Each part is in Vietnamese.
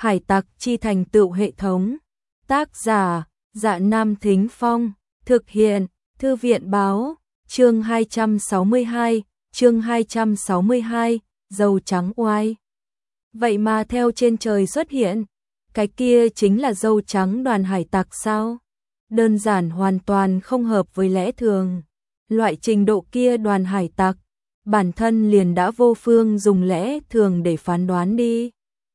Hải tặc chi thành tựu hệ thống. Tác giả: Dạ Nam Thính Phong. Thực hiện: Thư viện báo. Chương 262, dâu trắng oai. Vậy mà theo trên trời xuất hiện, cái kia chính là dâu trắng đoàn hải tặc sao? Đơn giản hoàn toàn không hợp với lẽ thường. Loại trình độ kia đoàn hải tặc, bản thân liền đã vô phương dùng lẽ thường để phán đoán đi.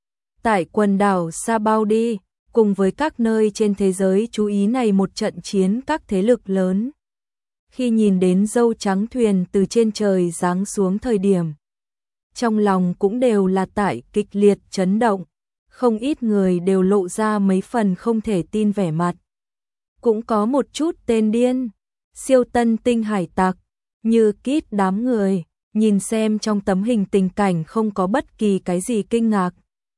Tại quần đảo Sa Bao đi, cùng với các nơi trên thế giới chú ý này một trận chiến các thế lực lớn. Khi nhìn đến dâu trắng thuyền từ trên trời giáng xuống thời điểm, trong lòng cũng đều là tại kịch liệt chấn động, không ít người đều lộ ra mấy phần không thể tin vẻ mặt. Cũng có một chút tên điên, siêu tân tinh hải tặc, như Kít đám người, nhìn xem trong tấm hình tình cảnh không có bất kỳ cái gì kinh ngạc.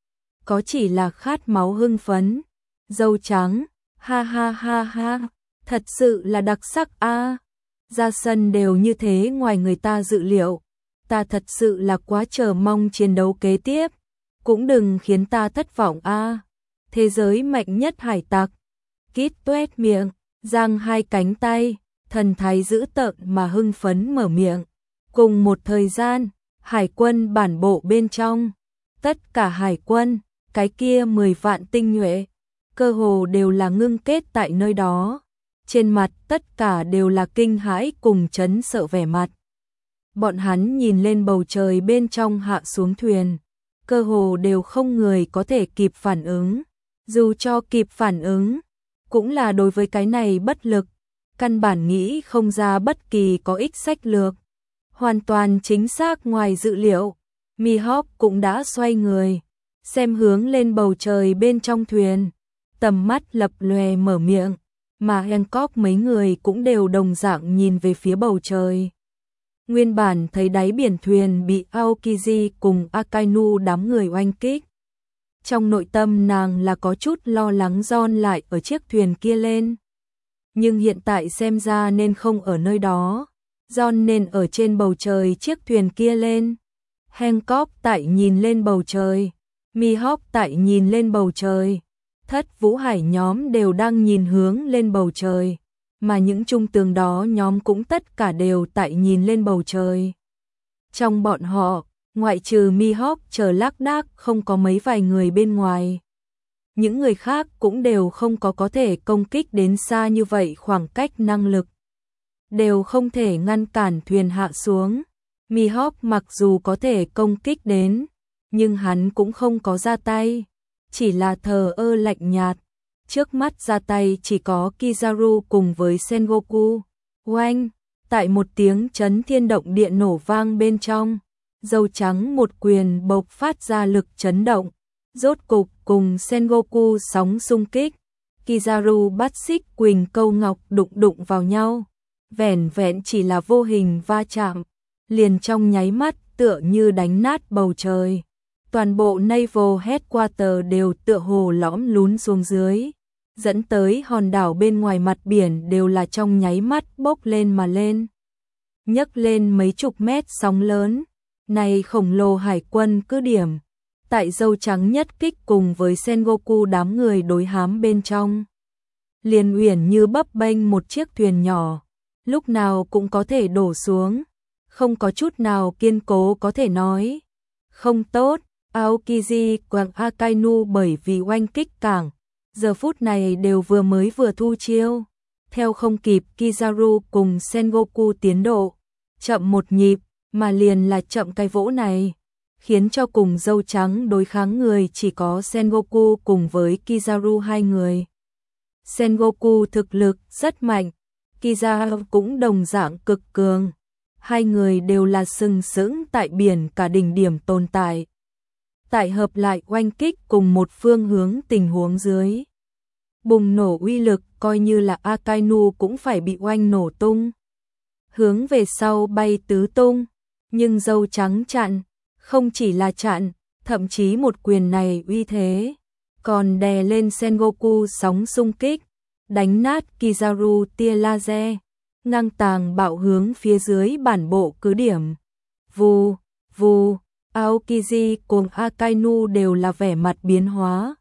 Có chỉ là khát máu hưng phấn. Dâu trắng, ha ha ha ha, thật sự là đặc sắc a. Ra sân đều như thế ngoài người ta dự liệu. Ta thật sự là quá chờ mong chiến đấu kế tiếp. Cũng đừng khiến ta thất vọng a. Thế giới mạnh nhất hải tặc. Kít tuét miệng, giang hai cánh tay, thần thái dữ tợn mà hưng phấn mở miệng. Cùng một thời gian, hải quân bản bộ bên trong, tất cả hải quân, cái kia 10 vạn tinh nhuệ, cơ hồ đều là ngưng kết tại nơi đó. Trên mặt tất cả đều là kinh hãi cùng chấn sợ vẻ mặt. Bọn hắn nhìn lên bầu trời bên trong hạ xuống thuyền, cơ hồ đều không người có thể kịp phản ứng. Dù cho kịp phản ứng, cũng là đối với cái này bất lực, căn bản nghĩ không ra bất kỳ có ích sách lược. Hoàn toàn chính xác ngoài dự liệu, Mihawk cũng đã xoay người, xem hướng lên bầu trời bên trong thuyền, tầm mắt lập lòe mở miệng, mà Hancock mấy người cũng đều đồng dạng nhìn về phía bầu trời. Nguyên bản thấy đáy biển thuyền bị Aokiji cùng Akainu đám người oanh kích. Trong nội tâm nàng là có chút lo lắng John lại ở chiếc thuyền kia lên. Nhưng hiện tại xem ra nên không ở nơi đó. John nên ở trên bầu trời chiếc thuyền kia lên. Hancock tại nhìn lên bầu trời. Mihawk tại nhìn lên bầu trời. Thất Vũ Hải nhóm đều đang nhìn hướng lên bầu trời. Mà những trung tướng đó nhóm cũng tất cả đều tại nhìn lên bầu trời. Trong bọn họ, ngoại trừ Mihawk chờ lác đác không có mấy vài người bên ngoài. Những người khác cũng đều không có thể công kích đến xa như vậy, khoảng cách năng lực đều không thể ngăn cản thuyền hạ xuống. Mihawk mặc dù có thể công kích đến, nhưng hắn cũng không có ra tay, chỉ là thờ ơ lạnh nhạt. Trước mắt ra tay chỉ có Kizaru cùng với Sengoku. Oanh, tại một tiếng chấn thiên động địa nổ vang bên trong, dâu trắng một quyền bộc phát ra lực chấn động, rốt cục cùng Sengoku sóng xung kích. Kizaru bắt xích quỳnh câu ngọc đụng vào nhau, vẻn vẹn chỉ là vô hình va chạm, liền trong nháy mắt tựa như đánh nát bầu trời. Toàn bộ Naval Headquarters đều tựa hồ lõm lún xuống dưới, dẫn tới hòn đảo bên ngoài mặt biển đều là trong nháy mắt bốc lên mà lên, nhấc lên mấy chục mét sóng lớn. Này khổng lồ hải quân cứ điểm, tại dâu trắng nhất kích cùng với Sengoku đám người đối hám bên trong, liền uyển như bấp bênh một chiếc thuyền nhỏ, lúc nào cũng có thể đổ xuống, không có chút nào kiên cố có thể nói. Không tốt, Aokiji cùng Akainu bởi vì oanh kích cảng, giờ phút này đều vừa thu chiêu, theo không kịp Kizaru cùng Sengoku tiến độ, chậm một nhịp, mà liền là chậm cái vỗ này, khiến cho cùng dâu trắng đối kháng người chỉ có Sengoku cùng với Kizaru hai người. Sengoku thực lực rất mạnh, Kizaru cũng đồng dạng cực cường, hai người đều là sừng sững tại biển cả đỉnh điểm tồn tại. Tại hợp lại oanh kích cùng một phương hướng tình huống dưới, bùng nổ uy lực coi như là Akainu cũng phải bị oanh nổ tung, hướng về sau bay tứ tung. Nhưng dâu trắng chặn, không chỉ là chặn, thậm chí một quyền này uy thế còn đè lên Sengoku sóng xung kích, đánh nát Kizaru tia laser, ngang tàng bạo hướng phía dưới bản bộ cứ điểm. Vù, vù, Aokiji cùng Akainu đều là vẻ mặt biến hóa,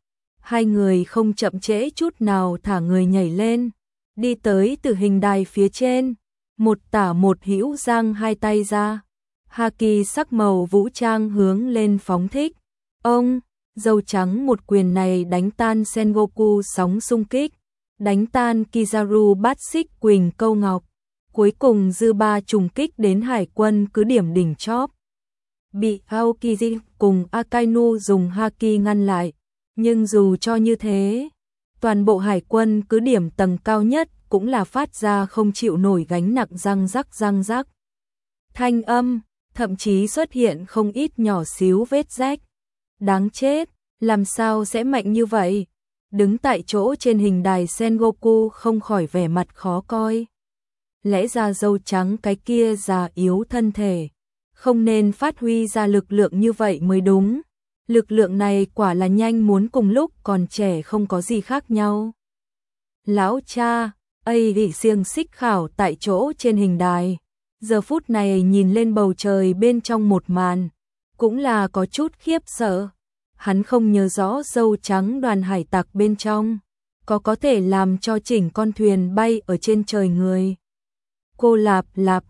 Hai người không chậm trễ chút nào thả người nhảy lên, đi tới tử hình đài phía trên, một tả một hữu giang hai tay ra. Haki sắc màu vũ trang hướng lên phóng thích. Ông, dâu trắng một quyền này đánh tan Sengoku sóng xung kích, đánh tan Kizaru bát xích quỳnh câu ngọc. Cuối cùng dư ba trùng kích đến hải quân cứ điểm đỉnh chóp. Bị Aokiji cùng Akainu dùng Haki ngăn lại. Nhưng dù cho như thế, toàn bộ hải quân cứ điểm tầng cao nhất cũng là phát ra không chịu nổi gánh nặng răng rắc. Thanh âm, thậm chí xuất hiện không ít nhỏ xíu vết rách. Đáng chết, làm sao sẽ mạnh như vậy? Đứng tại chỗ trên hình đài Sengoku không khỏi vẻ mặt khó coi. Lẽ ra dâu trắng cái kia già yếu thân thể, không nên phát huy ra lực lượng như vậy mới đúng. Lực lượng này quả là nhanh muốn cùng lúc còn trẻ không có gì khác nhau. Lão cha, bị xiềng xích khảo tại chỗ trên hình đài. Giờ phút này nhìn lên bầu trời bên trong một màn, cũng là có chút khiếp sợ. Hắn không nhớ rõ dâu trắng đoàn hải tặc bên trong, có thể làm cho chỉnh con thuyền bay ở trên trời người. Cô Lạp Lạp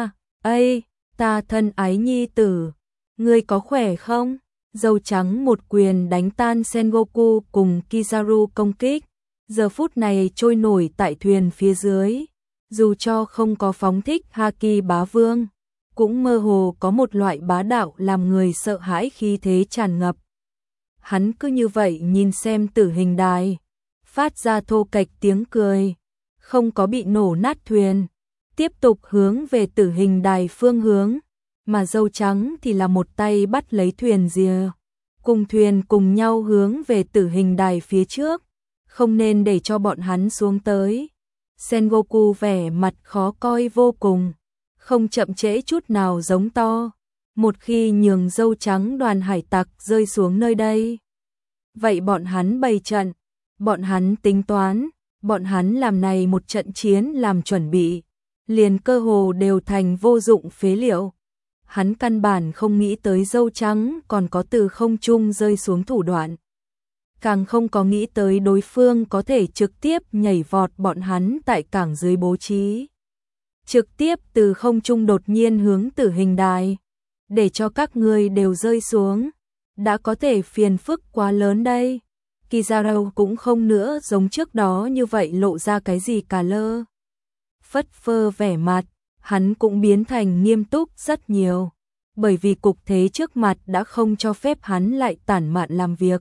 ta thân ái nhi tử, ngươi có khỏe không? Dâu trắng một quyền đánh tan Sengoku cùng Kizaru công kích, giờ phút này trôi nổi tại thuyền phía dưới, dù cho không có phóng thích Haki bá vương, cũng mơ hồ có một loại bá đạo làm người sợ hãi khí thế tràn ngập. Hắn cứ như vậy nhìn xem tử hình đài, phát ra thô kệch tiếng cười, không có bị nổ nát thuyền, tiếp tục hướng về tử hình đài phương hướng. Mà dâu trắng thì là một tay bắt lấy thuyền rìa, cùng thuyền cùng nhau hướng về tử hình đài phía trước, không nên để cho bọn hắn xuống tới. Sengoku vẻ mặt khó coi vô cùng, không chậm trễ chút nào giống to, một khi nhường dâu trắng đoàn hải tặc rơi xuống nơi đây. Vậy bọn hắn bày trận, bọn hắn tính toán, bọn hắn làm này một trận chiến làm chuẩn bị, liền cơ hồ đều thành vô dụng phế liệu. Hắn căn bản không nghĩ tới dâu trắng còn có từ không trung rơi xuống thủ đoạn. Càng không có nghĩ tới đối phương có thể trực tiếp nhảy vọt bọn hắn tại cảng dưới bố trí. Trực tiếp từ không trung đột nhiên hướng tử hình đài. Để cho các ngươi đều rơi xuống. Đã có thể phiền phức quá lớn đây. Kizaru cũng không nữa giống trước đó như vậy lộ ra cái gì cả lơ. Phất phơ vẻ mặt. Hắn cũng biến thành nghiêm túc rất nhiều, bởi vì cục thế trước mặt đã không cho phép hắn lại tản mạn làm việc.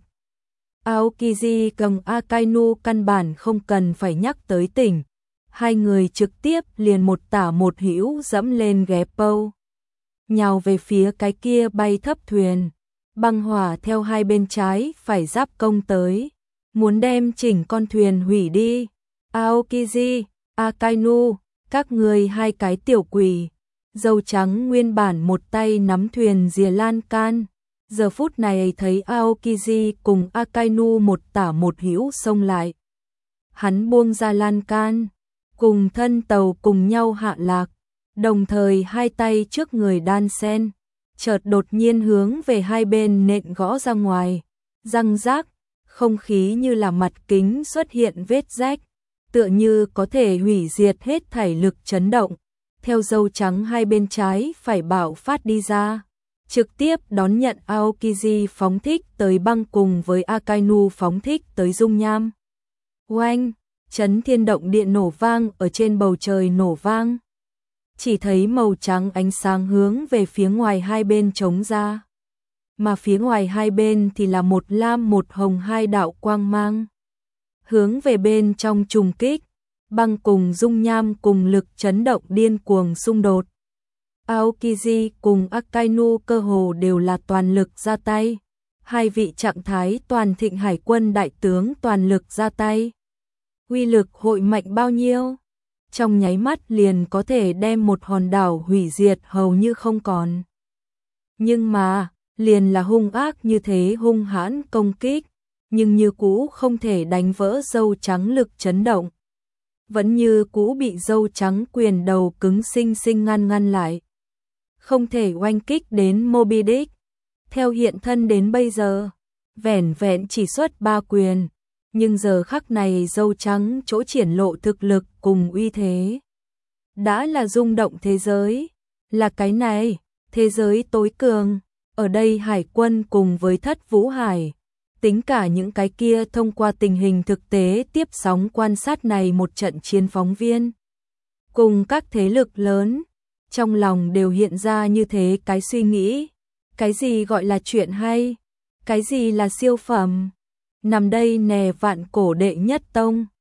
Aokiji cùng Akainu căn bản không cần phải nhắc tới tỉnh, hai người trực tiếp liền một tả một hữu dẫm lên Geppo, nhào về phía cái kia bay thấp thuyền, băng hỏa theo hai bên trái phải giáp công tới, muốn đem chỉnh con thuyền hủy đi. Aokiji, Akainu, các người hai cái tiểu quỷ. Dâu trắng nguyên bản một tay nắm thuyền rìa lan can, giờ phút này thấy Aokiji cùng Akainu một tả một hữu xông lại. Hắn buông ra lan can, cùng thân tàu cùng nhau hạ lạc, đồng thời hai tay trước người đan sen, chợt đột nhiên hướng về hai bên nện gõ ra ngoài, răng rác, không khí như là mặt kính xuất hiện vết rách, tựa như có thể hủy diệt hết thảy lực chấn động, theo dâu trắng hai bên trái phải bạo phát đi ra, trực tiếp đón nhận Aokiji phóng thích tới băng cùng với Akainu phóng thích tới dung nham. Oanh, chấn thiên động địa nổ vang ở trên bầu trời nổ vang. Chỉ thấy màu trắng ánh sáng hướng về phía ngoài hai bên trống ra, mà phía ngoài hai bên thì là một lam một hồng hai đạo quang mang. Hướng về bên trong trùng kích, băng cùng dung nham cùng lực chấn động điên cuồng xung đột. Aokiji cùng Akainu cơ hồ đều là toàn lực ra tay, hai vị trạng thái toàn thịnh hải quân đại tướng toàn lực ra tay. Uy lực hội mạnh bao nhiêu? Trong nháy mắt liền có thể đem một hòn đảo hủy diệt hầu như không còn. Nhưng mà, liền là hung ác như thế hung hãn công kích, nhưng như cũ không thể đánh vỡ dâu trắng lực chấn động. Vẫn như cũ bị dâu trắng quyền đầu cứng sinh sinh ngăn lại. Không thể oanh kích đến Moby Dick. Theo hiện thân đến bây giờ, vẻn vẹn chỉ xuất 3 quyền, Nhưng giờ khắc này dâu trắng chỗ triển lộ thực lực cùng uy thế. Đã là rung động thế giới, là cái này, thế giới tối cường. Ở đây Hải quân cùng với Thất Vũ Hải, tính cả những cái kia thông qua tình hình thực tế tiếp sóng quan sát này một trận chiến phóng viên. Cùng các thế lực lớn, trong lòng đều hiện ra như thế cái suy nghĩ. Cái gì gọi là chuyện hay? Cái gì là siêu phẩm? Nằm đây nè vạn cổ đệ nhất tông.